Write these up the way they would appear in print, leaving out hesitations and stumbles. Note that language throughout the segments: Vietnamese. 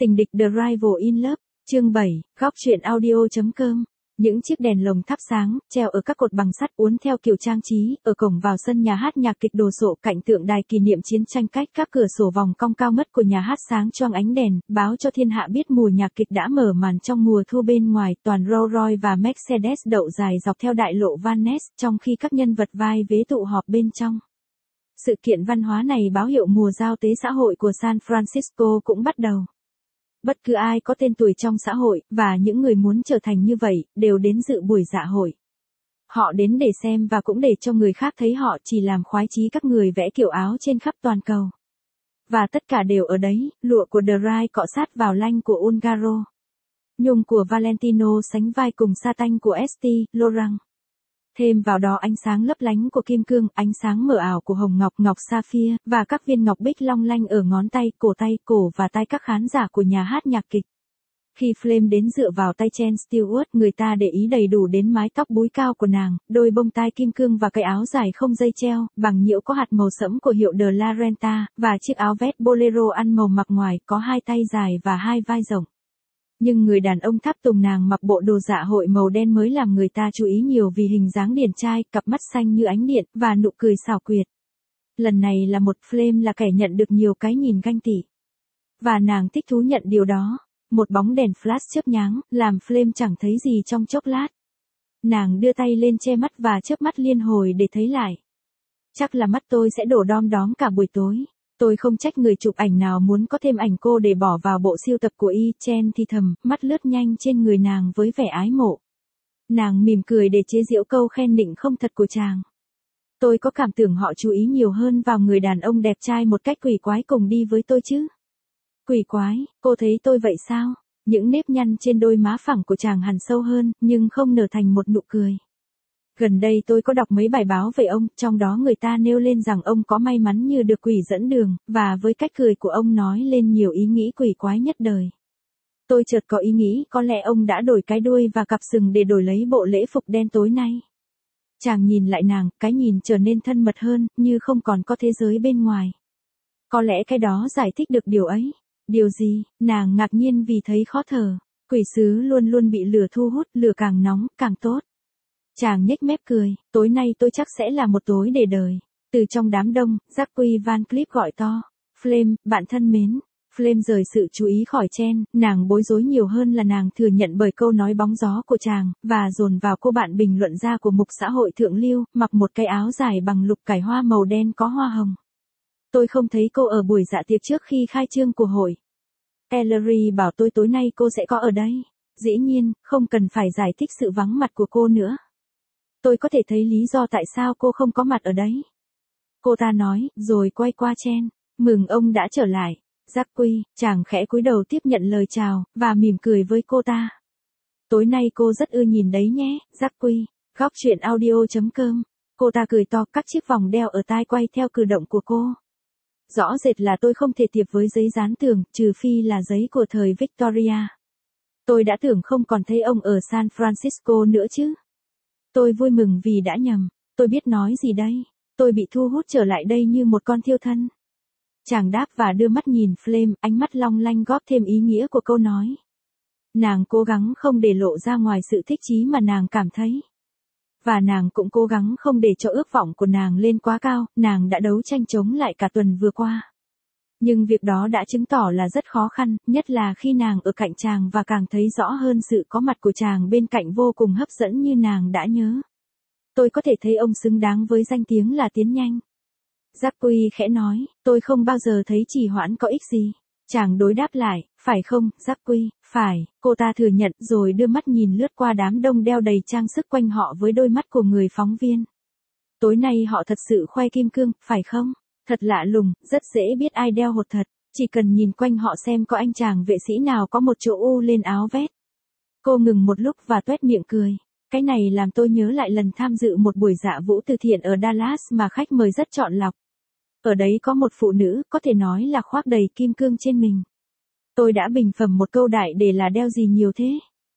Tình địch The Rival in Love, chương 7, góc truyện audio.com. Những chiếc đèn lồng thắp sáng, treo ở các cột bằng sắt uốn theo kiểu trang trí, ở cổng vào sân nhà hát nhạc kịch đồ sộ cạnh tượng đài kỷ niệm chiến tranh cách các cửa sổ vòng cong cao ngất của nhà hát sáng choang ánh đèn, báo cho thiên hạ biết mùa nhạc kịch đã mở màn trong mùa thu bên ngoài toàn Rolls Royce và Mercedes đậu dài dọc theo đại lộ Van Ness, trong khi các nhân vật vai vế tụ họp bên trong. Sự kiện văn hóa này báo hiệu mùa giao tế xã hội của San Francisco cũng bắt đầu. Bất cứ ai có tên tuổi trong xã hội, và những người muốn trở thành như vậy, đều đến dự buổi dạ hội. Họ đến để xem và cũng để cho người khác thấy họ chỉ làm khoái chí các người vẽ kiểu áo trên khắp toàn cầu. Và tất cả đều ở đấy, lụa của The Rai cọ sát vào lanh của Ungaro. Nhung của Valentino sánh vai cùng sa tanh của Estée Lauder. Thêm vào đó ánh sáng lấp lánh của kim cương, ánh sáng mờ ảo của hồng ngọc, ngọc sapphire, và các viên ngọc bích long lanh ở ngón tay, cổ và tay các khán giả của nhà hát nhạc kịch. Khi Flame đến dựa vào tay Chen Stewart, người ta để ý đầy đủ đến mái tóc búi cao của nàng, đôi bông tai kim cương và cái áo dài không dây treo, bằng nhiễu có hạt màu sẫm của hiệu De La Renta, và chiếc áo vest bolero ăn màu mặc ngoài, có hai tay dài và hai vai rộng. Nhưng người đàn ông tháp tùng nàng mặc bộ đồ dạ hội màu đen mới làm người ta chú ý nhiều vì hình dáng điển trai, cặp mắt xanh như ánh điện, và nụ cười xảo quyệt. Lần này là một Flame là kẻ nhận được nhiều cái nhìn ganh tị. Và nàng thích thú nhận điều đó. Một bóng đèn flash chớp nhoáng, làm Flame chẳng thấy gì trong chốc lát. Nàng đưa tay lên che mắt và chớp mắt liên hồi để thấy lại. Chắc là mắt tôi sẽ đổ đom đóm cả buổi tối. Tôi không trách người chụp ảnh nào muốn có thêm ảnh cô để bỏ vào bộ siêu tập của Y. Chen thì thầm, mắt lướt nhanh trên người nàng với vẻ ái mộ. Nàng mỉm cười để chế giễu câu khen nịnh không thật của chàng. Tôi có cảm tưởng họ chú ý nhiều hơn vào người đàn ông đẹp trai một cách quỷ quái cùng đi với tôi chứ. Quỷ quái, cô thấy tôi vậy sao? Những nếp nhăn trên đôi má phẳng của chàng hằn sâu hơn, nhưng không nở thành một nụ cười. Gần đây tôi có đọc mấy bài báo về ông, trong đó người ta nêu lên rằng ông có may mắn như được quỷ dẫn đường, và với cách cười của ông nói lên nhiều ý nghĩ quỷ quái nhất đời. Tôi chợt có ý nghĩ có lẽ ông đã đổi cái đuôi và cặp sừng để đổi lấy bộ lễ phục đen tối nay. Chàng nhìn lại nàng, cái nhìn trở nên thân mật hơn, như không còn có thế giới bên ngoài. Có lẽ cái đó giải thích được điều ấy. Điều gì? Nàng ngạc nhiên vì thấy khó thở. Quỷ sứ luôn luôn bị lửa thu hút, lửa càng nóng, càng tốt. Chàng nhếch mép cười, tối nay tôi chắc sẽ là một tối để đời. Từ trong đám đông, Jackie Van Cleef gọi to. Flame, bạn thân mến. Flame rời sự chú ý khỏi Chen, nàng bối rối nhiều hơn là nàng thừa nhận bởi câu nói bóng gió của chàng, và dồn vào cô bạn bình luận gia của mục xã hội thượng lưu, mặc một cái áo dài bằng lục cải hoa màu đen có hoa hồng. Tôi không thấy cô ở buổi dạ tiệc trước khi khai trương của hội. Ellery bảo tôi tối nay cô sẽ có ở đây. Dĩ nhiên, không cần phải giải thích sự vắng mặt của cô nữa. Tôi có thể thấy lý do tại sao cô không có mặt ở đấy. Cô ta nói, rồi quay qua Chen. Mừng ông đã trở lại. Jackie, chàng khẽ cúi đầu tiếp nhận lời chào, và mỉm cười với cô ta. Tối nay cô rất ưa nhìn đấy nhé, Jackie. Góc truyện audio.com. Cô ta cười to, các chiếc vòng đeo ở tai quay theo cử động của cô. Rõ rệt là tôi không thể tiệp với giấy dán tường, trừ phi là giấy của thời Victoria. Tôi đã tưởng không còn thấy ông ở San Francisco nữa chứ. Tôi vui mừng vì đã nhầm. Tôi biết nói gì đây. Tôi bị thu hút trở lại đây như một con thiêu thân. Chàng đáp và đưa mắt nhìn Flame, ánh mắt long lanh góp thêm ý nghĩa của câu nói. Nàng cố gắng không để lộ ra ngoài sự thích chí mà nàng cảm thấy. Và nàng cũng cố gắng không để cho ước vọng của nàng lên quá cao, nàng đã đấu tranh chống lại cả tuần vừa qua. Nhưng việc đó đã chứng tỏ là rất khó khăn, nhất là khi nàng ở cạnh chàng và càng thấy rõ hơn sự có mặt của chàng bên cạnh vô cùng hấp dẫn như nàng đã nhớ. Tôi có thể thấy ông xứng đáng với danh tiếng là tiến nhanh. Jackie khẽ nói, tôi không bao giờ thấy trì hoãn có ích gì. Chàng đối đáp lại, phải không, Jackie, phải, cô ta thừa nhận rồi đưa mắt nhìn lướt qua đám đông đeo đầy trang sức quanh họ với đôi mắt của người phóng viên. Tối nay họ thật sự khoe kim cương, phải không? Thật lạ lùng, rất dễ biết ai đeo hột thật, chỉ cần nhìn quanh họ xem có anh chàng vệ sĩ nào có một chỗ u lên áo vest. Cô ngừng một lúc và toét miệng cười. Cái này làm tôi nhớ lại lần tham dự một buổi dạ vũ từ thiện ở Dallas mà khách mời rất chọn lọc. Ở đấy có một phụ nữ, có thể nói là khoác đầy kim cương trên mình. Tôi đã bình phẩm một câu đại để là đeo gì nhiều thế.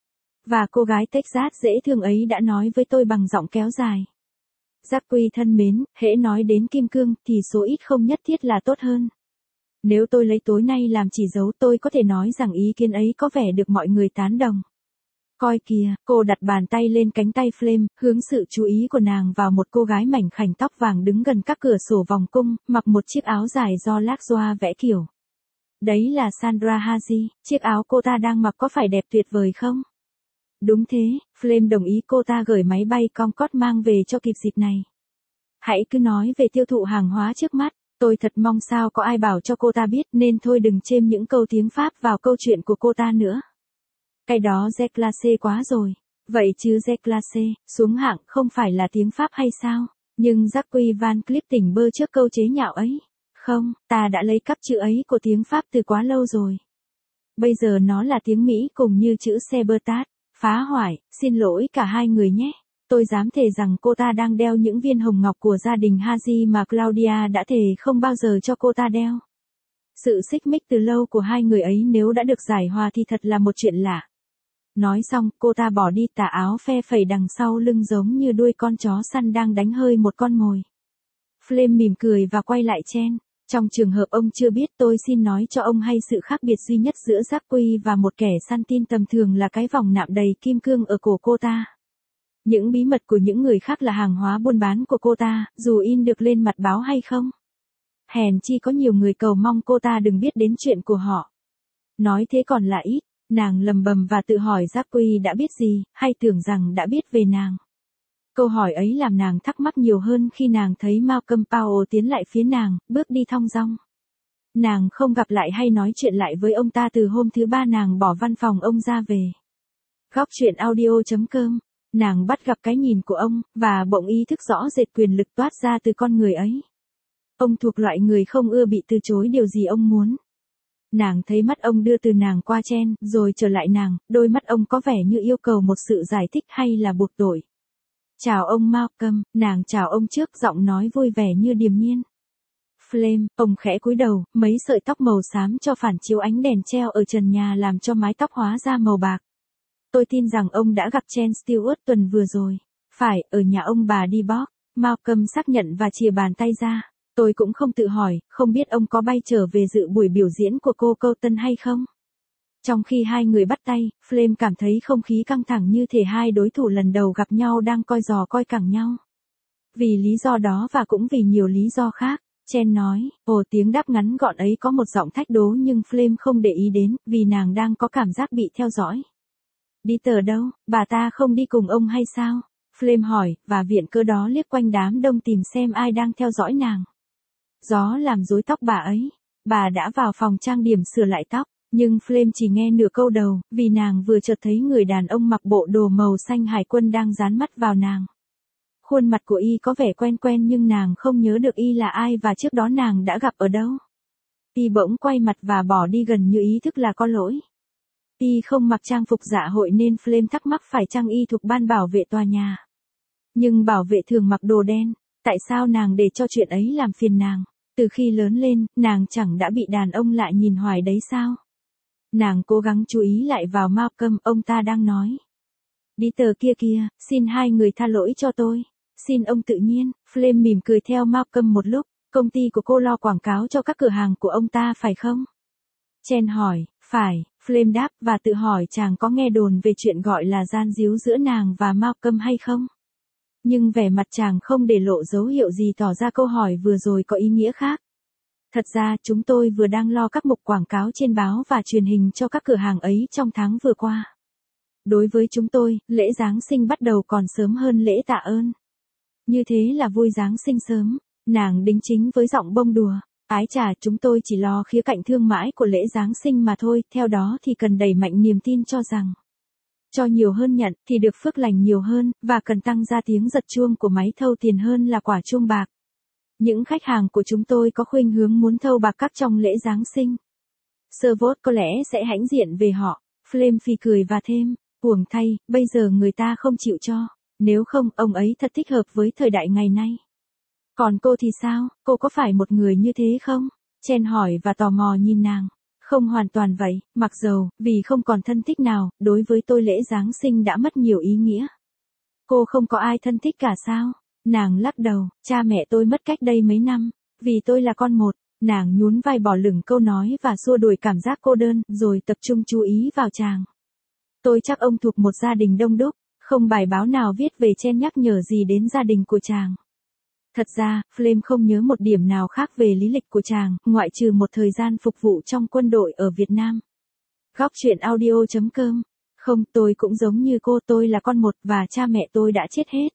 Và cô gái Texas dễ thương ấy đã nói với tôi bằng giọng kéo dài. Jackie thân mến, hễ nói đến kim cương thì số ít không nhất thiết là tốt hơn. Nếu tôi lấy tối nay làm chỉ dấu tôi có thể nói rằng ý kiến ấy có vẻ được mọi người tán đồng. Coi kìa, cô đặt bàn tay lên cánh tay Flame, hướng sự chú ý của nàng vào một cô gái mảnh khảnh tóc vàng đứng gần các cửa sổ vòng cung, mặc một chiếc áo dài do Lacroix vẽ kiểu. Đấy là Sandra Haji, chiếc áo cô ta đang mặc có phải đẹp tuyệt vời không? Đúng thế, Flame đồng ý cô ta gửi máy bay Concorde mang về cho kịp dịp này. Hãy cứ nói về tiêu thụ hàng hóa trước mắt, tôi thật mong sao có ai bảo cho cô ta biết nên thôi đừng chêm những câu tiếng Pháp vào câu chuyện của cô ta nữa. Cái đó Z classe quá rồi. Vậy chứ Z classe, xuống hạng không phải là tiếng Pháp hay sao? Nhưng Jacques Van Cleef tỉnh bơ trước câu chế nhạo ấy. Không, ta đã lấy cắp chữ ấy của tiếng Pháp từ quá lâu rồi. Bây giờ nó là tiếng Mỹ cùng như chữ Sabotage, phá hoại, xin lỗi cả hai người nhé. Tôi dám thề rằng cô ta đang đeo những viên hồng ngọc của gia đình Haji mà Claudia đã thề không bao giờ cho cô ta đeo. Sự xích mích từ lâu của hai người ấy nếu đã được giải hòa thì thật là một chuyện lạ. Nói xong, cô ta bỏ đi tà áo phe phẩy đằng sau lưng giống như đuôi con chó săn đang đánh hơi một con mồi. Flame mỉm cười và quay lại Chen. Trong trường hợp ông chưa biết tôi xin nói cho ông hay sự khác biệt duy nhất giữa Jacques và một kẻ săn tin tầm thường là cái vòng nạm đầy kim cương ở cổ cô ta. Những bí mật của những người khác là hàng hóa buôn bán của cô ta, dù in được lên mặt báo hay không. Hèn chi có nhiều người cầu mong cô ta đừng biết đến chuyện của họ. Nói thế còn là ít, nàng lầm bầm và tự hỏi Jacques đã biết gì, hay tưởng rằng đã biết về nàng. Câu hỏi ấy làm nàng thắc mắc nhiều hơn khi nàng thấy Malcolm Powell tiến lại phía nàng, bước đi thong dong. Nàng không gặp lại hay nói chuyện lại với ông ta từ hôm thứ ba nàng bỏ văn phòng ông ra về. Góc chuyện audio.com, nàng bắt gặp cái nhìn của ông, và bỗng ý thức rõ rệt quyền lực toát ra từ con người ấy. Ông thuộc loại người không ưa bị từ chối điều gì ông muốn. Nàng thấy mắt ông đưa từ nàng qua Chen, rồi trở lại nàng, đôi mắt ông có vẻ như yêu cầu một sự giải thích hay là buộc tội. Chào ông Malcolm, nàng chào ông trước giọng nói vui vẻ như điềm nhiên. Flame, ông khẽ cúi đầu, mấy sợi tóc màu xám cho phản chiếu ánh đèn treo ở trần nhà làm cho mái tóc hóa ra màu bạc. Tôi tin rằng ông đã gặp Chen Stewart tuần vừa rồi. Phải, ở nhà ông bà đi bóp. Malcolm xác nhận và chìa bàn tay ra. Tôi cũng không tự hỏi, không biết ông có bay trở về dự buổi biểu diễn của cô Colton hay không? Trong khi hai người bắt tay, Flame cảm thấy không khí căng thẳng như thể hai đối thủ lần đầu gặp nhau đang coi giò coi cẳng nhau. Vì lý do đó và cũng vì nhiều lý do khác, Chen nói, tiếng đáp ngắn gọn ấy có một giọng thách đố nhưng Flame không để ý đến, vì nàng đang có cảm giác bị theo dõi. Đi tờ đâu, bà ta không đi cùng ông hay sao? Flame hỏi, và viện cớ đó liếc quanh đám đông tìm xem ai đang theo dõi nàng. Gió làm rối tóc bà ấy. Bà đã vào phòng trang điểm sửa lại tóc, nhưng Flame chỉ nghe nửa câu đầu, vì nàng vừa chợt thấy người đàn ông mặc bộ đồ màu xanh hải quân đang dán mắt vào nàng. Khuôn mặt của y có vẻ quen quen nhưng nàng không nhớ được y là ai và trước đó nàng đã gặp ở đâu. Y bỗng quay mặt và bỏ đi gần như ý thức là có lỗi. Y không mặc trang phục dạ hội nên Flame thắc mắc phải chăng y thuộc ban bảo vệ tòa nhà. Nhưng bảo vệ thường mặc đồ đen, tại sao nàng để cho chuyện ấy làm phiền nàng? Từ khi lớn lên, nàng chẳng đã bị đàn ông lạ nhìn hoài đấy sao? Nàng cố gắng chú ý lại vào Malcolm, ông ta đang nói. Đi tờ kia kia, xin hai người tha lỗi cho tôi. Xin ông tự nhiên, Flame mỉm cười theo Malcolm một lúc, công ty của cô lo quảng cáo cho các cửa hàng của ông ta phải không? Chen hỏi, phải, Flame đáp và tự hỏi chàng có nghe đồn về chuyện gọi là gian díu giữa nàng và Malcolm hay không? Nhưng vẻ mặt chàng không để lộ dấu hiệu gì tỏ ra câu hỏi vừa rồi có ý nghĩa khác. Thật ra chúng tôi vừa đang lo các mục quảng cáo trên báo và truyền hình cho các cửa hàng ấy trong tháng vừa qua. Đối với chúng tôi, lễ Giáng sinh bắt đầu còn sớm hơn lễ tạ ơn. Như thế là vui Giáng sinh sớm, nàng đính chính với giọng bông đùa. Ái chà, chúng tôi chỉ lo khía cạnh thương mại của lễ Giáng sinh mà thôi, theo đó thì cần đẩy mạnh niềm tin cho rằng cho nhiều hơn nhận thì được phước lành nhiều hơn, và cần tăng ra tiếng giật chuông của máy thâu tiền hơn là quả chuông bạc. Những khách hàng của chúng tôi có khuynh hướng muốn thâu bạc các trong lễ Giáng sinh. Servot có lẽ sẽ hãnh diện về họ. Flame phì cười và thêm, uổng thay, bây giờ người ta không chịu cho. Nếu không, ông ấy thật thích hợp với thời đại ngày nay. Còn cô thì sao, cô có phải một người như thế không? Chen hỏi và tò mò nhìn nàng. Không hoàn toàn vậy, mặc dầu, vì không còn thân thích nào, đối với tôi lễ Giáng sinh đã mất nhiều ý nghĩa. Cô không có ai thân thích cả sao? Nàng lắc đầu, cha mẹ tôi mất cách đây mấy năm, vì tôi là con một, Nàng nhún vai bỏ lửng câu nói và xua đuổi cảm giác cô đơn, rồi tập trung chú ý vào chàng. Tôi chắc ông thuộc một gia đình đông đúc, không bài báo nào viết về Chen nhắc nhở gì đến gia đình của chàng. Thật ra, Flame không nhớ một điểm nào khác về lý lịch của chàng, ngoại trừ một thời gian phục vụ trong quân đội ở Việt Nam. Góc truyện audio.com. Không, tôi cũng giống như cô, tôi là con một và cha mẹ tôi đã chết hết.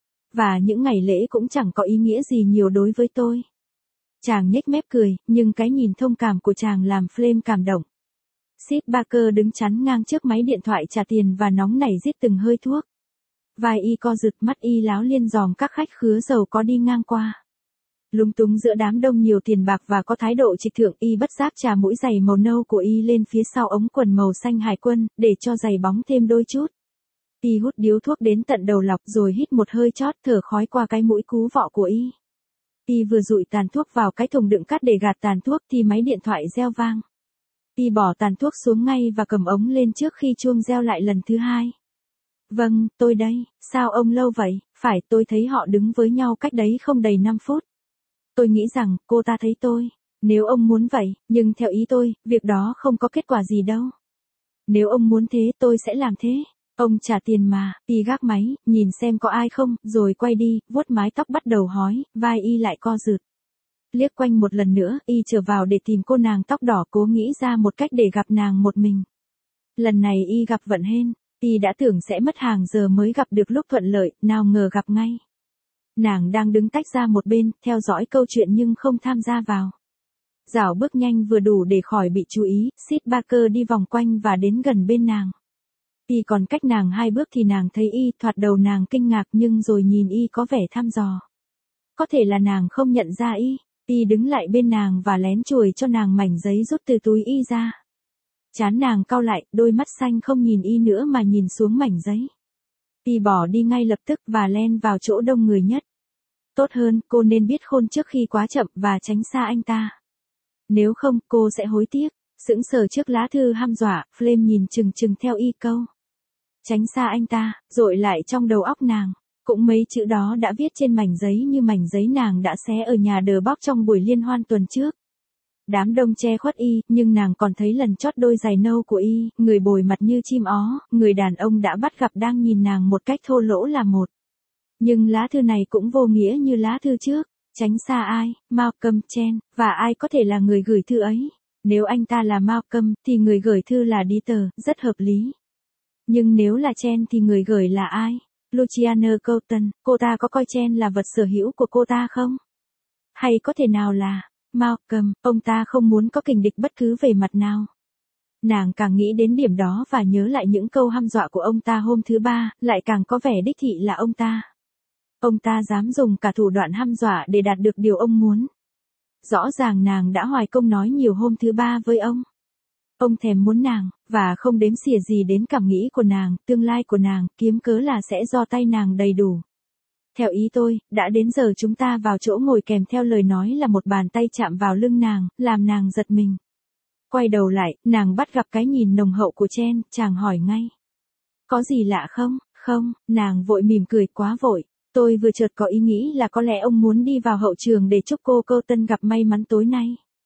Và những ngày lễ cũng chẳng có ý nghĩa gì nhiều đối với tôi. Chàng nhếch mép cười, nhưng cái nhìn thông cảm của chàng làm Flame cảm động. Sid Barker đứng chắn ngang trước máy điện thoại trả tiền và nóng nảy rít từng hơi thuốc. Vai y co rụt, mắt y láo liên dòm các khách khứa giàu có đi ngang qua. Lúng túng giữa đám đông nhiều tiền bạc và có thái độ trịch thượng, y bất giác chà mũi giày màu nâu của y lên phía sau ống quần màu xanh hải quân, để cho giày bóng thêm đôi chút. Y hút điếu thuốc đến tận đầu lọc rồi hít một hơi chót, thở khói qua cái mũi cú vọ của y. Y vừa dụi tàn thuốc vào cái thùng đựng cát để gạt tàn thuốc thì máy điện thoại reo vang. Y bỏ tàn thuốc xuống ngay và cầm ống lên trước khi chuông reo lại lần thứ hai. Vâng, tôi đây, sao ông lâu vậy? Phải, tôi thấy họ đứng với nhau cách đấy không đầy 5 phút. Tôi nghĩ rằng, cô ta thấy tôi. Nếu ông muốn vậy, nhưng theo ý tôi, việc đó không có kết quả gì đâu. Nếu ông muốn thế, tôi sẽ làm thế. Ông trả tiền mà. Y gác máy, nhìn xem có ai không, rồi quay đi, vuốt mái tóc bắt đầu hói, vai y lại co rụt. Liếc quanh một lần nữa, y trở vào để tìm cô nàng tóc đỏ, cố nghĩ ra một cách để gặp nàng một mình. Lần này y gặp vận hên. Y đã tưởng sẽ mất hàng giờ mới gặp được lúc thuận lợi, nào ngờ gặp ngay. Nàng đang đứng tách ra một bên, theo dõi câu chuyện nhưng không tham gia vào. Dạo bước nhanh vừa đủ để khỏi bị chú ý, Sid Barker đi vòng quanh và đến gần bên nàng. Y còn cách nàng 2 bước thì nàng thấy y, thoạt đầu nàng kinh ngạc nhưng rồi nhìn y có vẻ thăm dò. Có thể là nàng không nhận ra y. Y đứng lại bên nàng và lén chùi cho nàng mảnh giấy rút từ túi y ra. Trán nàng cau lại, đôi mắt xanh không nhìn y nữa mà nhìn xuống mảnh giấy. Y bỏ đi ngay lập tức và len vào chỗ đông người nhất. Tốt hơn, cô nên biết khôn trước khi quá chậm và tránh xa anh ta. Nếu không, cô sẽ hối tiếc. Sững sờ trước lá thư hăm dọa, Flame nhìn chừng chừng theo y câu. Tránh xa anh ta, dội lại trong đầu óc nàng. Cũng mấy chữ đó đã viết trên mảnh giấy như mảnh giấy nàng đã xé ở nhà đờ bóc trong buổi liên hoan tuần trước. Đám đông che khuất y, nhưng nàng còn thấy lần chót đôi giày nâu của y, người bồi mặt như chim ó, người đàn ông đã bắt gặp đang nhìn nàng một cách thô lỗ là một. Nhưng lá thư này cũng vô nghĩa như lá thư trước. Tránh xa ai? Malcolm Chen, và ai có thể là người gửi thư ấy? Nếu anh ta là Malcolm, thì người gửi thư là Dieter, rất hợp lý. Nhưng nếu là Chen thì người gửi là ai? Luciana Colton, cô ta có coi Chen là vật sở hữu của cô ta không? Hay có thể nào là Malcolm, ông ta không muốn có kình địch bất cứ về mặt nào? Nàng càng nghĩ đến điểm đó và nhớ lại những câu hăm dọa của ông ta hôm thứ 3, lại càng có vẻ đích thị là ông ta. Ông ta dám dùng cả thủ đoạn hăm dọa để đạt được điều ông muốn. Rõ ràng nàng đã hoài công nói nhiều hôm thứ 3 với ông. Ông thèm muốn nàng, và không đếm xỉa gì đến cảm nghĩ của nàng, tương lai của nàng, kiếm cớ là sẽ do tay nàng đầy đủ. Theo ý tôi, đã đến giờ chúng ta vào chỗ ngồi, kèm theo lời nói là một bàn tay chạm vào lưng nàng, làm nàng giật mình. Quay đầu lại, nàng bắt gặp cái nhìn nồng hậu của Chen, chàng hỏi ngay. Có gì lạ không? Không, nàng vội mỉm cười, quá vội. Tôi vừa chợt có ý nghĩ là có lẽ ông muốn đi vào hậu trường để chúc cô Colton gặp may mắn tối nay.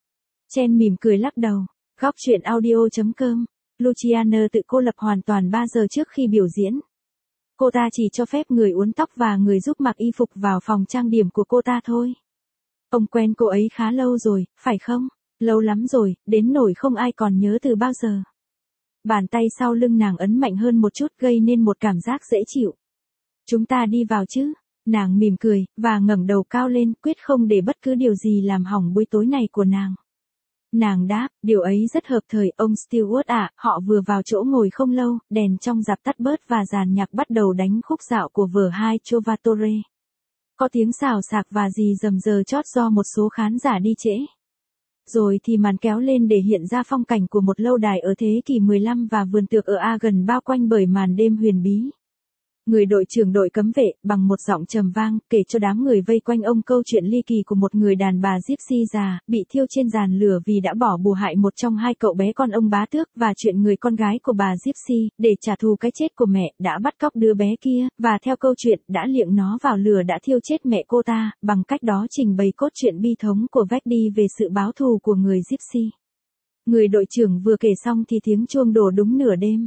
Chen mỉm cười lắc đầu. Góc truyện audio.com. Luciana tự cô lập hoàn toàn 3 giờ trước khi biểu diễn. Cô ta chỉ cho phép người uốn tóc và người giúp mặc y phục vào phòng trang điểm của cô ta thôi. Ông quen cô ấy khá lâu rồi, phải không? Lâu lắm rồi, đến nỗi không ai còn nhớ từ bao giờ. Bàn tay sau lưng nàng ấn mạnh hơn một chút, gây nên một cảm giác dễ chịu. Chúng ta đi vào chứ? Nàng mỉm cười, và ngẩng đầu cao lên, quyết không để bất cứ điều gì làm hỏng buổi tối này của nàng. Nàng đáp, điều ấy rất hợp thời, ông Stewart ạ. Họ vừa vào chỗ ngồi không lâu, đèn trong rạp tắt bớt và dàn nhạc bắt đầu đánh khúc dạo của vở hai Trovatore. Có tiếng xào xạc và rì rầm giờ chót do một số khán giả đi trễ. Rồi thì màn kéo lên để hiện ra phong cảnh của một lâu đài ở thế kỷ 15 và vườn tược ở Agen bao quanh bởi màn đêm huyền bí. Người đội trưởng đội cấm vệ, bằng một giọng trầm vang, kể cho đám người vây quanh ông câu chuyện ly kỳ của một người đàn bà Gypsy già, bị thiêu trên giàn lửa vì đã bỏ bùa hại một trong hai cậu bé con ông bá tước, và chuyện người con gái của bà Gypsy, để trả thù cái chết của mẹ, đã bắt cóc đứa bé kia, và theo câu chuyện, đã liệng nó vào lửa đã thiêu chết mẹ cô ta, bằng cách đó trình bày cốt truyện bi thống của Vecdy về sự báo thù của người Gypsy. Người đội trưởng vừa kể xong thì tiếng chuông đổ đúng nửa đêm.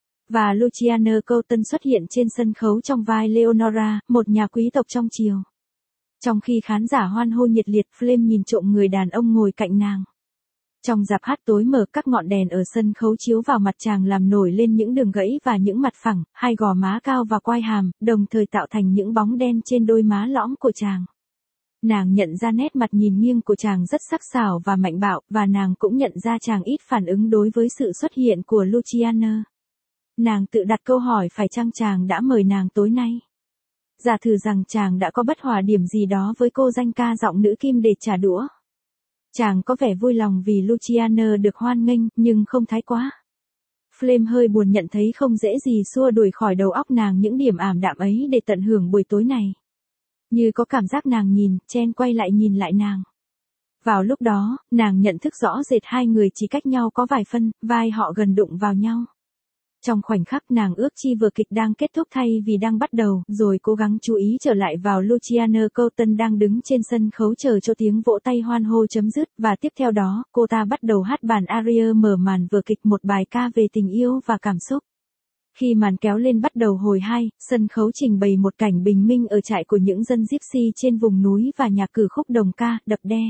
Và Luciana Colton xuất hiện trên sân khấu trong vai Leonora, một nhà quý tộc trong triều. Trong khi khán giả hoan hô nhiệt liệt, Flame nhìn trộm người đàn ông ngồi cạnh nàng. Trong rạp hát tối mờ, các ngọn đèn ở sân khấu chiếu vào mặt chàng làm nổi lên những đường gãy và những mặt phẳng, hai gò má cao và quai hàm, đồng thời tạo thành những bóng đen trên đôi má lõm của chàng. Nàng nhận ra nét mặt nhìn nghiêng của chàng rất sắc sảo và mạnh bạo, và nàng cũng nhận ra chàng ít phản ứng đối với sự xuất hiện của Luciana. Nàng tự đặt câu hỏi phải chăng chàng đã mời nàng tối nay. Giả thử rằng chàng đã có bất hòa điểm gì đó với cô danh ca giọng nữ kim để trả đũa. Chàng có vẻ vui lòng vì Luciana được hoan nghênh, nhưng không thái quá. Flame hơi buồn nhận thấy không dễ gì xua đuổi khỏi đầu óc nàng những điểm ảm đạm ấy để tận hưởng buổi tối này. Như có cảm giác nàng Chen quay lại nhìn lại nàng. Vào lúc đó, nàng nhận thức rõ rệt hai người chỉ cách nhau có vài phân, vai họ gần đụng vào nhau. Trong khoảnh khắc nàng ước chi vở kịch đang kết thúc thay vì đang bắt đầu, rồi cố gắng chú ý trở lại vào Luciana Colton đang đứng trên sân khấu chờ cho tiếng vỗ tay hoan hô chấm dứt, và tiếp theo đó, cô ta bắt đầu hát bản aria mở màn vở kịch, một bài ca về tình yêu và cảm xúc. Khi màn kéo lên bắt đầu hồi 2, sân khấu trình bày một cảnh bình minh ở trại của những dân Gypsy trên vùng núi và nhạc cử khúc đồng ca, đập đe.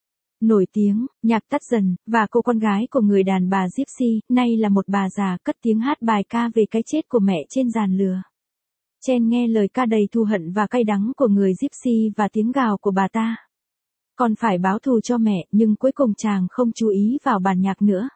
Nổi tiếng, nhạc tắt dần, và cô con gái của người đàn bà Gypsy, nay là một bà già, cất tiếng hát bài ca về cái chết của mẹ trên giàn lửa. Chen nghe lời ca đầy thù hận và cay đắng của người Gypsy và tiếng gào của bà ta. Còn phải báo thù cho mẹ, nhưng cuối cùng chàng không chú ý vào bản nhạc nữa.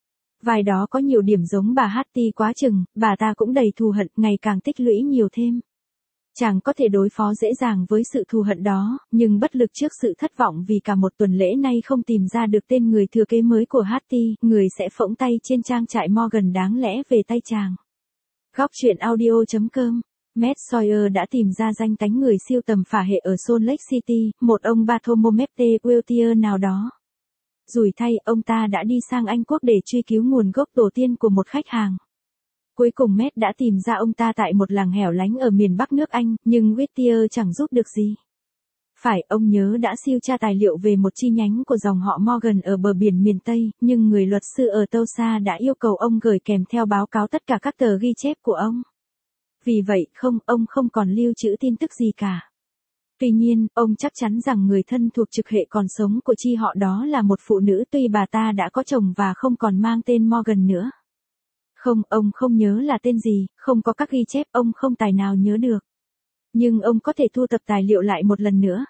Vai đó có nhiều điểm giống bà Hattie quá chừng, bà ta cũng đầy thù hận, ngày càng tích lũy nhiều thêm. Chàng có thể đối phó dễ dàng với sự thù hận đó, nhưng bất lực trước sự thất vọng vì cả một tuần lễ nay không tìm ra được tên người thừa kế mới của Hattie, người sẽ phỗng tay trên trang trại Morgan đáng lẽ về tay chàng. Góc truyện audio.com. Matt Sawyer đã tìm ra danh tánh người siêu tầm phả hệ ở Salt Lake City, một ông Bartholomew Weltier nào đó. Rủi thay, ông ta đã đi sang Anh Quốc để truy cứu nguồn gốc tổ tiên của một khách hàng. Cuối cùng Matt đã tìm ra ông ta tại một làng hẻo lánh ở miền Bắc nước Anh, nhưng Whittier chẳng giúp được gì. Phải, ông nhớ đã siêu tra tài liệu về một chi nhánh của dòng họ Morgan ở bờ biển miền Tây, nhưng người luật sư ở Tulsa đã yêu cầu ông gửi kèm theo báo cáo tất cả các tờ ghi chép của ông. Vì vậy, ông không còn lưu trữ tin tức gì cả. Tuy nhiên, ông chắc chắn rằng người thân thuộc trực hệ còn sống của chi họ đó là một phụ nữ, tuy bà ta đã có chồng và không còn mang tên Morgan nữa. Không, ông không nhớ là tên gì, không có các ghi chép, ông không tài nào nhớ được. Nhưng ông có thể thu thập tài liệu lại một lần nữa.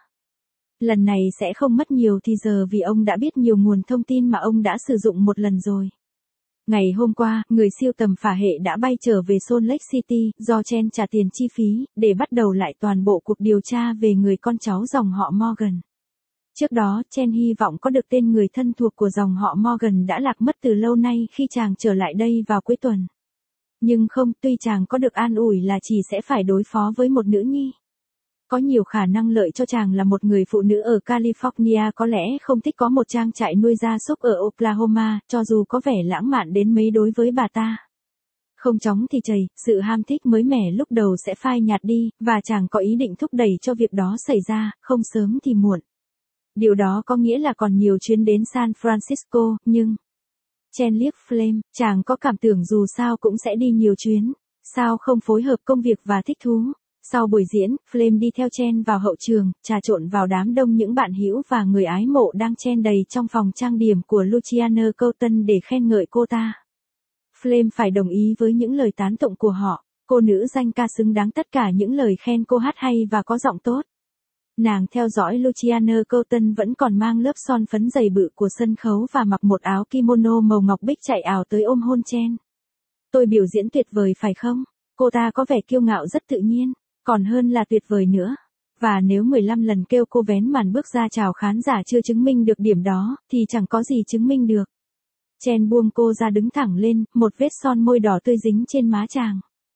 Lần này sẽ không mất nhiều thì giờ vì ông đã biết nhiều nguồn thông tin mà ông đã sử dụng một lần rồi. Ngày hôm qua, người siêu tầm phả hệ đã bay trở về Salt Lake City, do Chen trả tiền chi phí, để bắt đầu lại toàn bộ cuộc điều tra về người con cháu dòng họ Morgan. Trước đó, Chen hy vọng có được tên người thân thuộc của dòng họ Morgan đã lạc mất từ lâu nay khi chàng trở lại đây vào cuối tuần. Nhưng không, tuy chàng có được an ủi là chỉ sẽ phải đối phó với một nữ nhi. Có nhiều khả năng lợi cho chàng là một người phụ nữ ở California có lẽ không thích có một trang trại nuôi gia súc ở Oklahoma, cho dù có vẻ lãng mạn đến mấy đối với bà ta. Không chóng thì chảy, sự ham thích mới mẻ lúc đầu sẽ phai nhạt đi, và chàng có ý định thúc đẩy cho việc đó xảy ra, không sớm thì muộn. Điều đó có nghĩa là còn nhiều chuyến đến San Francisco, nhưng... Chen liếc Flame, chàng có cảm tưởng dù sao cũng sẽ đi nhiều chuyến, sao không phối hợp công việc và thích thú. Sau buổi diễn, Flame đi theo Chen vào hậu trường, trà trộn vào đám đông những bạn hữu và người ái mộ đang chen đầy trong phòng trang điểm của Luciana Colton để khen ngợi cô ta. Flame phải đồng ý với những lời tán tụng của họ, cô nữ danh ca xứng đáng tất cả những lời khen cô hát hay và có giọng tốt. Nàng theo dõi Luciana Colton vẫn còn mang lớp son phấn dày bự của sân khấu và mặc một áo kimono màu ngọc bích chạy ảo tới ôm hôn Chen. Tôi biểu diễn tuyệt vời phải không? Cô ta có vẻ kiêu ngạo rất tự nhiên, còn hơn là tuyệt vời nữa. Và nếu 15 lần kêu cô vén màn bước ra chào khán giả chưa chứng minh được điểm đó, thì chẳng có gì chứng minh được. Chen buông cô ra đứng thẳng lên, một vết son môi đỏ tươi dính trên má chàng.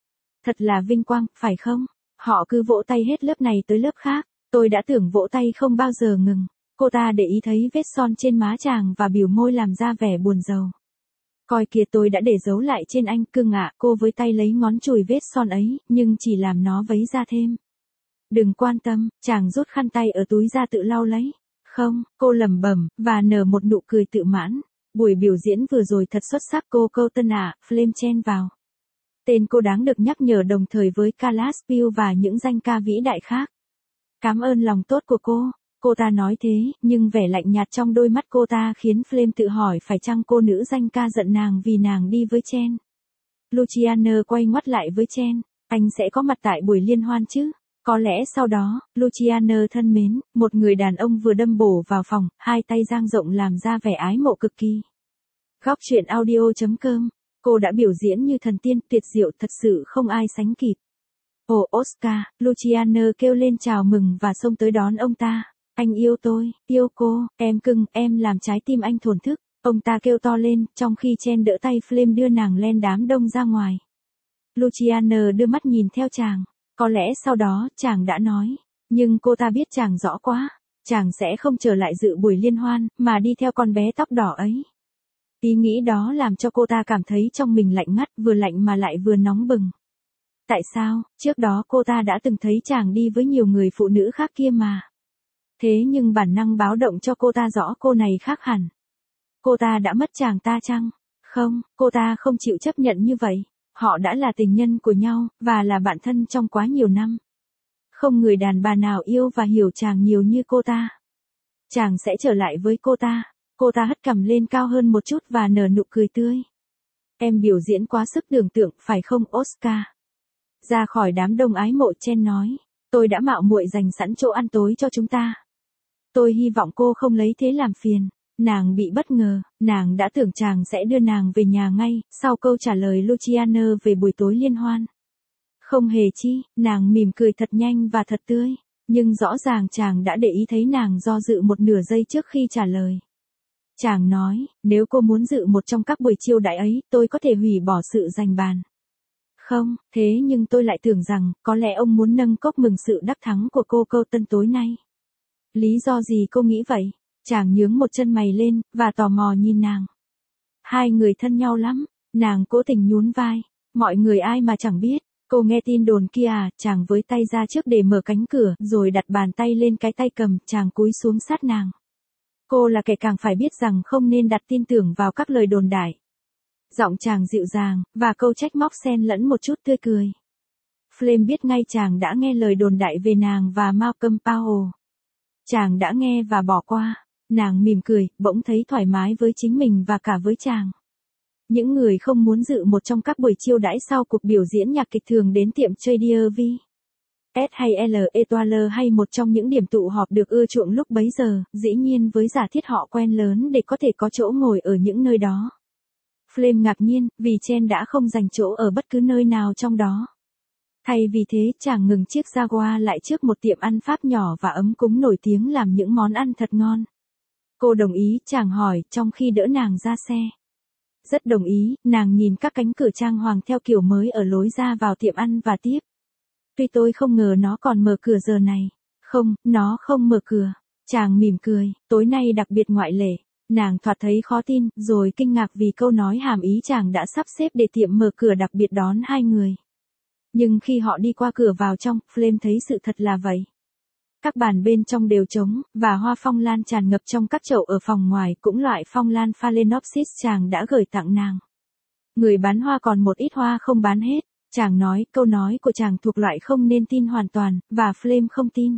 Thật là vinh quang, phải không? Họ cứ vỗ tay hết lớp này tới lớp khác. Tôi đã tưởng vỗ tay không bao giờ ngừng. Cô ta để ý thấy vết son trên má chàng và biểu môi làm ra vẻ buồn rầu. Coi kìa, tôi đã để giấu lại trên anh, cưng ạ. Cô với tay lấy ngón chùi vết son ấy, nhưng chỉ làm nó vấy ra thêm. Đừng quan tâm, chàng rút khăn tay ở túi ra tự lau lấy. Không, cô lẩm bẩm, và nở một nụ cười tự mãn. Buổi biểu diễn vừa rồi thật xuất sắc cô Colton ạ, Flame chen vào. Tên cô đáng được nhắc nhở đồng thời với Calas Pew và những danh ca vĩ đại khác. Cảm ơn lòng tốt của cô ta nói thế, nhưng vẻ lạnh nhạt trong đôi mắt cô ta khiến Flame tự hỏi phải chăng cô nữ danh ca giận nàng vì nàng đi với Chen. Luciano quay ngoắt lại với Chen, anh sẽ có mặt tại buổi liên hoan chứ? Có lẽ sau đó, Luciano thân mến, một người đàn ông vừa đâm bổ vào phòng, hai tay dang rộng làm ra vẻ ái mộ cực kỳ. Góc truyện audio.com, cô đã biểu diễn như thần tiên, tuyệt diệu, thật sự không ai sánh kịp. Ồ Oscar, Luciano kêu lên chào mừng và xông tới đón ông ta. Anh yêu tôi, yêu cô, em cưng, em làm trái tim anh thổn thức. Ông ta kêu to lên, trong khi Chen đỡ tay Flame đưa nàng len đám đông ra ngoài. Luciano đưa mắt nhìn theo chàng. Có lẽ sau đó, chàng đã nói. Nhưng cô ta biết chàng rõ quá. Chàng sẽ không trở lại dự buổi liên hoan, mà đi theo con bé tóc đỏ ấy. Ý nghĩ đó làm cho cô ta cảm thấy trong mình lạnh ngắt, vừa lạnh mà lại vừa nóng bừng. Tại sao, trước đó cô ta đã từng thấy chàng đi với nhiều người phụ nữ khác kia mà. Thế nhưng bản năng báo động cho cô ta rõ cô này khác hẳn. Cô ta đã mất chàng ta chăng? Không, cô ta không chịu chấp nhận như vậy. Họ đã là tình nhân của nhau, và là bạn thân trong quá nhiều năm. Không người đàn bà nào yêu và hiểu chàng nhiều như cô ta. Chàng sẽ trở lại với cô ta. Cô ta hất cằm lên cao hơn một chút và nở nụ cười tươi. Em biểu diễn quá sức tưởng tượng, phải không Oscar? Ra khỏi đám đông ái mộ, Chen nói. Tôi đã mạo muội dành sẵn chỗ ăn tối cho chúng ta. Tôi hy vọng cô không lấy thế làm phiền. Nàng bị bất ngờ, nàng đã tưởng chàng sẽ đưa nàng về nhà ngay, sau câu trả lời Luciano về buổi tối liên hoan. Không hề chi, nàng mỉm cười thật nhanh và thật tươi, nhưng rõ ràng chàng đã để ý thấy nàng do dự một nửa giây trước khi trả lời. Chàng nói, nếu cô muốn dự một trong các buổi chiêu đãi ấy, tôi có thể hủy bỏ sự giành bàn. Không, thế nhưng tôi lại tưởng rằng, có lẽ ông muốn nâng cốc mừng sự đắc thắng của cô Colton tối nay. Lý do gì cô nghĩ vậy? Chàng nhướng một chân mày lên, và tò mò nhìn nàng. Hai người thân nhau lắm, nàng cố tình nhún vai. Mọi người ai mà chẳng biết, cô nghe tin đồn kia à, chàng với tay ra trước để mở cánh cửa, rồi đặt bàn tay lên cái tay cầm, chàng cúi xuống sát nàng. Cô là kẻ càng phải biết rằng không nên đặt tin tưởng vào các lời đồn đại. Giọng chàng dịu dàng, và câu trách móc xen lẫn một chút tươi cười. Flame biết ngay chàng đã nghe lời đồn đại về nàng và Malcolm Powell. Chàng đã nghe và bỏ qua. Nàng mỉm cười, bỗng thấy thoải mái với chính mình và cả với chàng. Những người không muốn dự một trong các buổi chiêu đãi sau cuộc biểu diễn nhạc kịch thường đến tiệm Trader V. S hay L Etoile hay một trong những điểm tụ họp được ưa chuộng lúc bấy giờ, dĩ nhiên với giả thiết họ quen lớn để có thể có chỗ ngồi ở những nơi đó. Flame ngạc nhiên, vì Chen đã không dành chỗ ở bất cứ nơi nào trong đó. Thay vì thế, chàng ngừng chiếc Jaguar lại trước một tiệm ăn Pháp nhỏ và ấm cúng nổi tiếng làm những món ăn thật ngon. Cô đồng ý, chàng hỏi, trong khi đỡ nàng ra xe. Rất đồng ý, nàng nhìn các cánh cửa trang hoàng theo kiểu mới ở lối ra vào tiệm ăn và tiếp. Tuy tôi không ngờ nó còn mở cửa giờ này. Không, nó không mở cửa. Chàng mỉm cười, tối nay đặc biệt ngoại lệ. Nàng thoạt thấy khó tin, rồi kinh ngạc vì câu nói hàm ý chàng đã sắp xếp để tiệm mở cửa đặc biệt đón hai người. Nhưng khi họ đi qua cửa vào trong, Flame thấy sự thật là vậy. Các bàn bên trong đều trống, và hoa phong lan tràn ngập trong các chậu ở phòng ngoài, cũng loại phong lan Phalaenopsis chàng đã gửi tặng nàng. Người bán hoa còn một ít hoa không bán hết, chàng nói, câu nói của chàng thuộc loại không nên tin hoàn toàn, và Flame không tin.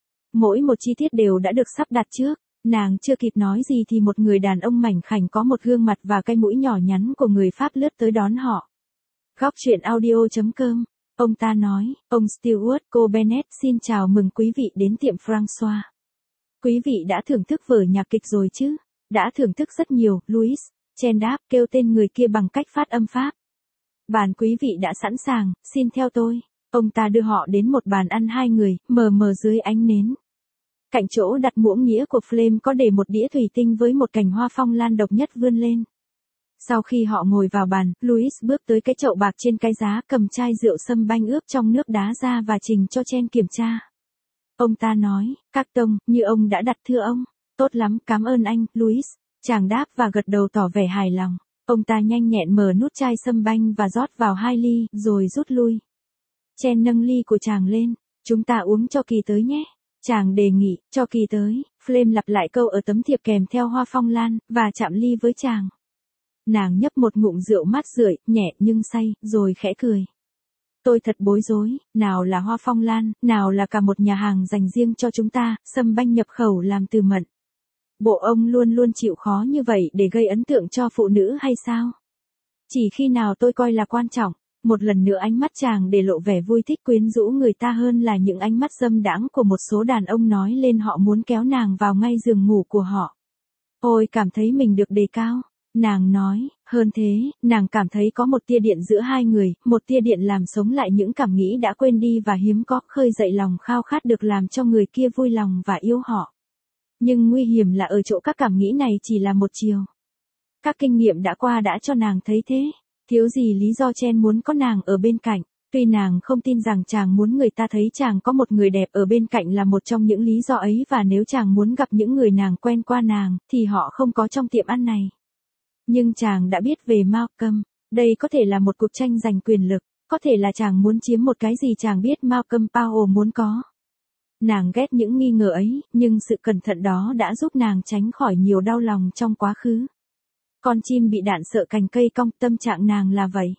Mỗi một chi tiết đều đã được sắp đặt trước, nàng chưa kịp nói gì thì một người đàn ông mảnh khảnh có một gương mặt và cái mũi nhỏ nhắn của người Pháp lướt tới đón họ. Góc truyện audio.com. Ông ta nói, ông Stewart, cô Bennett xin chào mừng quý vị đến tiệm François. Quý vị đã thưởng thức vở nhạc kịch rồi chứ? Đã thưởng thức rất nhiều, Louis. Chen đáp, kêu tên người kia bằng cách phát âm Pháp. Bàn quý vị đã sẵn sàng, xin theo tôi. Ông ta đưa họ đến một bàn ăn hai người, mờ mờ dưới ánh nến. Cạnh chỗ đặt muỗng nĩa của Flame có để một đĩa thủy tinh với một cành hoa phong lan độc nhất vươn lên. Sau khi họ ngồi vào bàn, Louis bước tới cái chậu bạc trên cái giá, cầm chai rượu sâm banh ướp trong nước đá ra và trình cho Chen kiểm tra. Ông ta nói, các tông, như ông đã đặt thưa ông. Tốt lắm, cảm ơn anh, Louis. Chàng đáp và gật đầu tỏ vẻ hài lòng. Ông ta nhanh nhẹn mở nút chai sâm banh và rót vào 2 ly, rồi rút lui. Chen nâng ly của chàng lên. Chúng ta uống cho kỳ tới nhé. Chàng đề nghị, cho kỳ tới. Flame lặp lại câu ở tấm thiệp kèm theo hoa phong lan, và chạm ly với chàng. Nàng nhấp một ngụm rượu mát rượi, nhẹ nhưng say, rồi khẽ cười. Tôi thật bối rối, nào là hoa phong lan, nào là cả một nhà hàng dành riêng cho chúng ta, sâm banh nhập khẩu làm từ mận. Bộ ông luôn luôn chịu khó như vậy để gây ấn tượng cho phụ nữ hay sao? Chỉ khi nào tôi coi là quan trọng, một lần nữa ánh mắt chàng để lộ vẻ vui thích quyến rũ người ta hơn là những ánh mắt dâm đãng của một số đàn ông nói lên họ muốn kéo nàng vào ngay giường ngủ của họ. Ôi cảm thấy mình được đề cao. Nàng nói, hơn thế, nàng cảm thấy có một tia điện giữa hai người, một tia điện làm sống lại những cảm nghĩ đã quên đi và hiếm có, khơi dậy lòng khao khát được làm cho người kia vui lòng và yêu họ. Nhưng nguy hiểm là ở chỗ các cảm nghĩ này chỉ là một chiều. Các kinh nghiệm đã qua đã cho nàng thấy thế, thiếu gì lý do Chen muốn có nàng ở bên cạnh. Tuy nàng không tin rằng chàng muốn người ta thấy chàng có một người đẹp ở bên cạnh là một trong những lý do ấy, và nếu chàng muốn gặp những người nàng quen qua nàng, thì họ không có trong tiệm ăn này. Nhưng chàng đã biết về Malcolm, đây có thể là một cuộc tranh giành quyền lực, có thể là chàng muốn chiếm một cái gì chàng biết Malcolm Powell muốn có. Nàng ghét những nghi ngờ ấy, nhưng sự cẩn thận đó đã giúp nàng tránh khỏi nhiều đau lòng trong quá khứ. Con chim bị đạn sợ cành cây cong, tâm trạng nàng là vậy.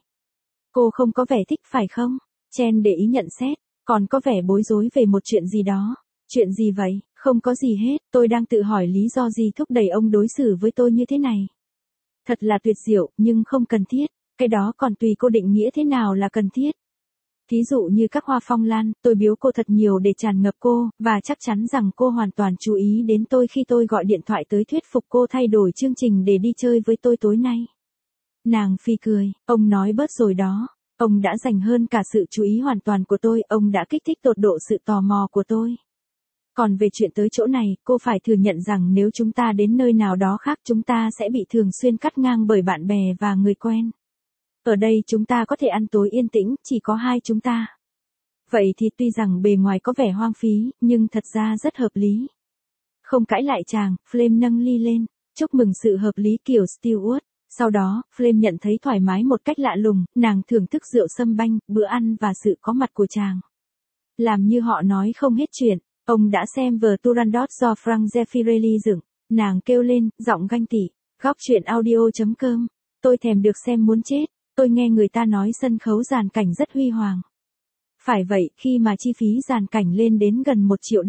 Cô không có vẻ thích phải không? Chen để ý nhận xét, còn có vẻ bối rối về một chuyện gì đó. Chuyện gì vậy? Không có gì hết, tôi đang tự hỏi lý do gì thúc đẩy ông đối xử với tôi như thế này. Thật là tuyệt diệu, nhưng không cần thiết. Cái đó còn tùy cô định nghĩa thế nào là cần thiết. Thí dụ như các hoa phong lan, tôi biếu cô thật nhiều để tràn ngập cô, và chắc chắn rằng cô hoàn toàn chú ý đến tôi khi tôi gọi điện thoại tới thuyết phục cô thay đổi chương trình để đi chơi với tôi tối nay. Nàng phì cười, ông nói bớt rồi đó. Ông đã dành hơn cả sự chú ý hoàn toàn của tôi, ông đã kích thích tột độ sự tò mò của tôi. Còn về chuyện tới chỗ này, cô phải thừa nhận rằng nếu chúng ta đến nơi nào đó khác chúng ta sẽ bị thường xuyên cắt ngang bởi bạn bè và người quen. Ở đây chúng ta có thể ăn tối yên tĩnh, chỉ có hai chúng ta. Vậy thì tuy rằng bề ngoài có vẻ hoang phí, nhưng thật ra rất hợp lý. Không cãi lại chàng, Flame nâng ly lên, chúc mừng sự hợp lý kiểu Stewart. Sau đó, Flame nhận thấy thoải mái một cách lạ lùng, nàng thưởng thức rượu sâm banh, bữa ăn và sự có mặt của chàng. Làm như họ nói không hết chuyện, ông đã xem vở Turandot do Frank Zeffirelli dựng. Nàng kêu lên, giọng ganh tị. Góc truyện audio.com. Tôi thèm được xem muốn chết. Tôi nghe người ta nói sân khấu dàn cảnh rất huy hoàng. Phải vậy, khi mà chi phí dàn cảnh lên đến gần $1 triệu.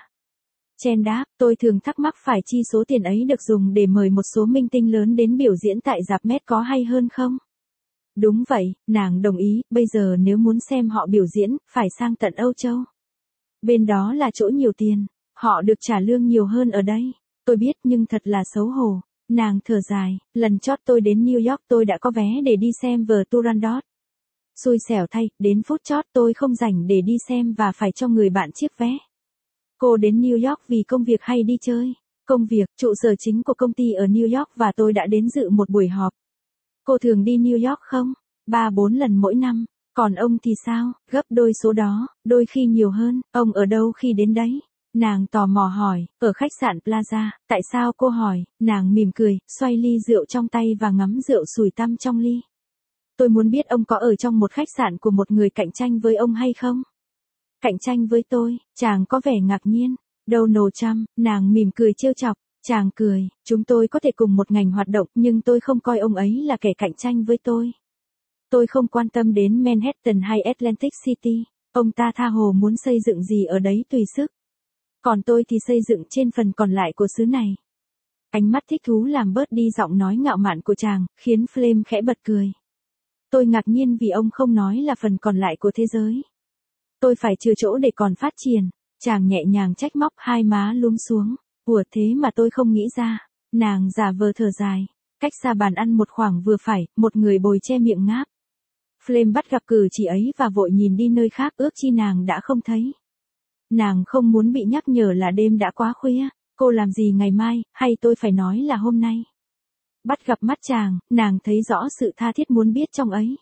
Chen đáp, tôi thường thắc mắc phải chi số tiền ấy được dùng để mời một số minh tinh lớn đến biểu diễn tại rạp Met có hay hơn không? Đúng vậy, nàng đồng ý, bây giờ nếu muốn xem họ biểu diễn, phải sang tận Âu Châu. Bên đó là chỗ nhiều tiền, họ được trả lương nhiều hơn ở đây. Tôi biết nhưng thật là xấu hổ. Nàng thở dài, lần chót tôi đến New York tôi đã có vé để đi xem vở Turandot. Xui xẻo thay, đến phút chót tôi không rảnh để đi xem và phải cho người bạn chiếc vé. Cô đến New York vì công việc hay đi chơi? Công việc, trụ sở chính của công ty ở New York và tôi đã đến dự một buổi họp. Cô thường đi New York không? 3-4 lần mỗi năm. Còn ông thì sao? Gấp đôi số đó, đôi khi nhiều hơn. Ông ở đâu khi đến đấy? Nàng tò mò hỏi, ở khách sạn Plaza. Tại sao cô hỏi? Nàng mỉm cười, xoay ly rượu trong tay và ngắm rượu sủi tăm trong ly. Tôi muốn biết ông có ở trong một khách sạn của một người cạnh tranh với ông hay không? Cạnh tranh với tôi, chàng có vẻ ngạc nhiên. Donald Trump, nàng mỉm cười trêu chọc. Chàng cười, chúng tôi có thể cùng một ngành hoạt động nhưng tôi không coi ông ấy là kẻ cạnh tranh với tôi. Tôi không quan tâm đến Manhattan hay Atlantic City. Ông ta tha hồ muốn xây dựng gì ở đấy tùy sức. Còn tôi thì xây dựng trên phần còn lại của xứ này. Ánh mắt thích thú làm bớt đi giọng nói ngạo mạn của chàng, khiến Flame khẽ bật cười. Tôi ngạc nhiên vì ông không nói là phần còn lại của thế giới. Tôi phải chừa chỗ để còn phát triển. Chàng nhẹ nhàng trách móc, hai má lúm xuống. Ủa thế mà tôi không nghĩ ra. Nàng giả vờ thở dài. Cách xa bàn ăn một khoảng vừa phải, một người bồi che miệng ngáp. Flame bắt gặp cử chỉ ấy và vội nhìn đi nơi khác, ước chi nàng đã không thấy. Nàng không muốn bị nhắc nhở là đêm đã quá khuya. Cô làm gì ngày mai, hay tôi phải nói là hôm nay? Bắt gặp mắt chàng, nàng thấy rõ sự tha thiết muốn biết trong ấy.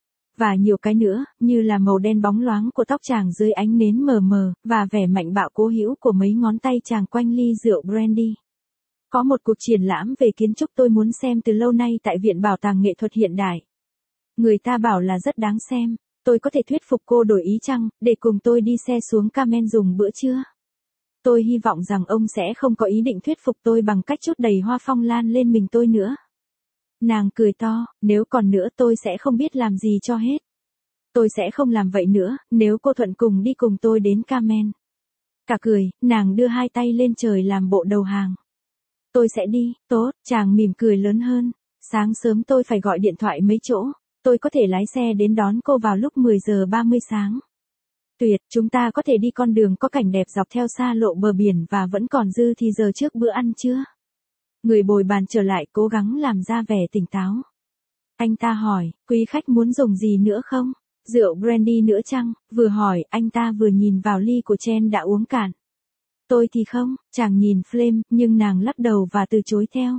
Và nhiều cái nữa, như là màu đen bóng loáng của tóc chàng dưới ánh nến mờ mờ, và vẻ mạnh bạo cố hữu của mấy ngón tay chàng quanh ly rượu brandy. Có một cuộc triển lãm về kiến trúc tôi muốn xem từ lâu nay tại Viện Bảo tàng Nghệ thuật Hiện đại. Người ta bảo là rất đáng xem, tôi có thể thuyết phục cô đổi ý chăng, để cùng tôi đi xe xuống Carmen dùng bữa trưa? Tôi hy vọng rằng ông sẽ không có ý định thuyết phục tôi bằng cách trút đầy hoa phong lan lên mình tôi nữa. Nàng cười to, nếu còn nữa tôi sẽ không biết làm gì cho hết. Tôi sẽ không làm vậy nữa, nếu cô thuận cùng đi cùng tôi đến Carmen. Cả cười, nàng đưa hai tay lên trời làm bộ đầu hàng. Tôi sẽ đi, tốt, chàng mỉm cười lớn hơn. Sáng sớm tôi phải gọi điện thoại mấy chỗ, tôi có thể lái xe đến đón cô vào lúc 10 giờ 30 sáng. Tuyệt, chúng ta có thể đi con đường có cảnh đẹp dọc theo xa lộ bờ biển và vẫn còn dư thì giờ trước bữa ăn trưa. Người bồi bàn trở lại cố gắng làm ra vẻ tỉnh táo. Anh ta hỏi, quý khách muốn dùng gì nữa không? Rượu brandy nữa chăng? Vừa hỏi, anh ta vừa nhìn vào ly của Chen đã uống cạn. Tôi thì không, chàng nhìn Flame, nhưng nàng lắc đầu và từ chối theo.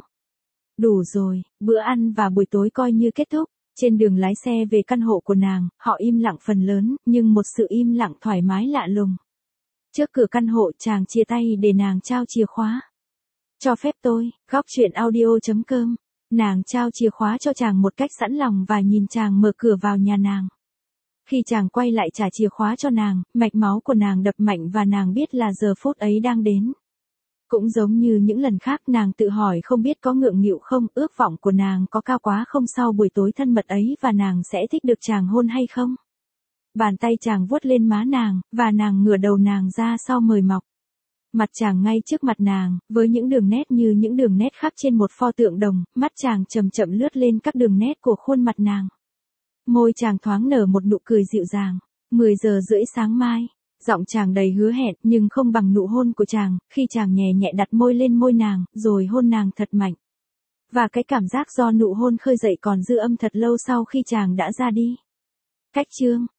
Đủ rồi, bữa ăn và buổi tối coi như kết thúc. Trên đường lái xe về căn hộ của nàng, họ im lặng phần lớn, nhưng một sự im lặng thoải mái lạ lùng. Trước cửa căn hộ chàng chia tay để nàng trao chìa khóa. Cho phép tôi, góc chuyện audio.com. Nàng trao chìa khóa cho chàng một cách sẵn lòng và nhìn chàng mở cửa vào nhà nàng. Khi chàng quay lại trả chìa khóa cho nàng, mạch máu của nàng đập mạnh và nàng biết là giờ phút ấy đang đến. Cũng giống như những lần khác nàng tự hỏi không biết có ngượng nghịu không, ước vọng của nàng có cao quá không sau buổi tối thân mật ấy và nàng sẽ thích được chàng hôn hay không. Bàn tay chàng vuốt lên má nàng, và nàng ngửa đầu nàng ra sau mời mọc. Mặt chàng ngay trước mặt nàng, với những đường nét như những đường nét khắc trên một pho tượng đồng, mắt chàng chậm chậm lướt lên các đường nét của khuôn mặt nàng. Môi chàng thoáng nở một nụ cười dịu dàng. 10 giờ rưỡi sáng mai. Giọng chàng đầy hứa hẹn, nhưng không bằng nụ hôn của chàng, khi chàng nhẹ nhẹ đặt môi lên môi nàng, rồi hôn nàng thật mạnh. Và cái cảm giác do nụ hôn khơi dậy còn dư âm thật lâu sau khi chàng đã ra đi. Cách chương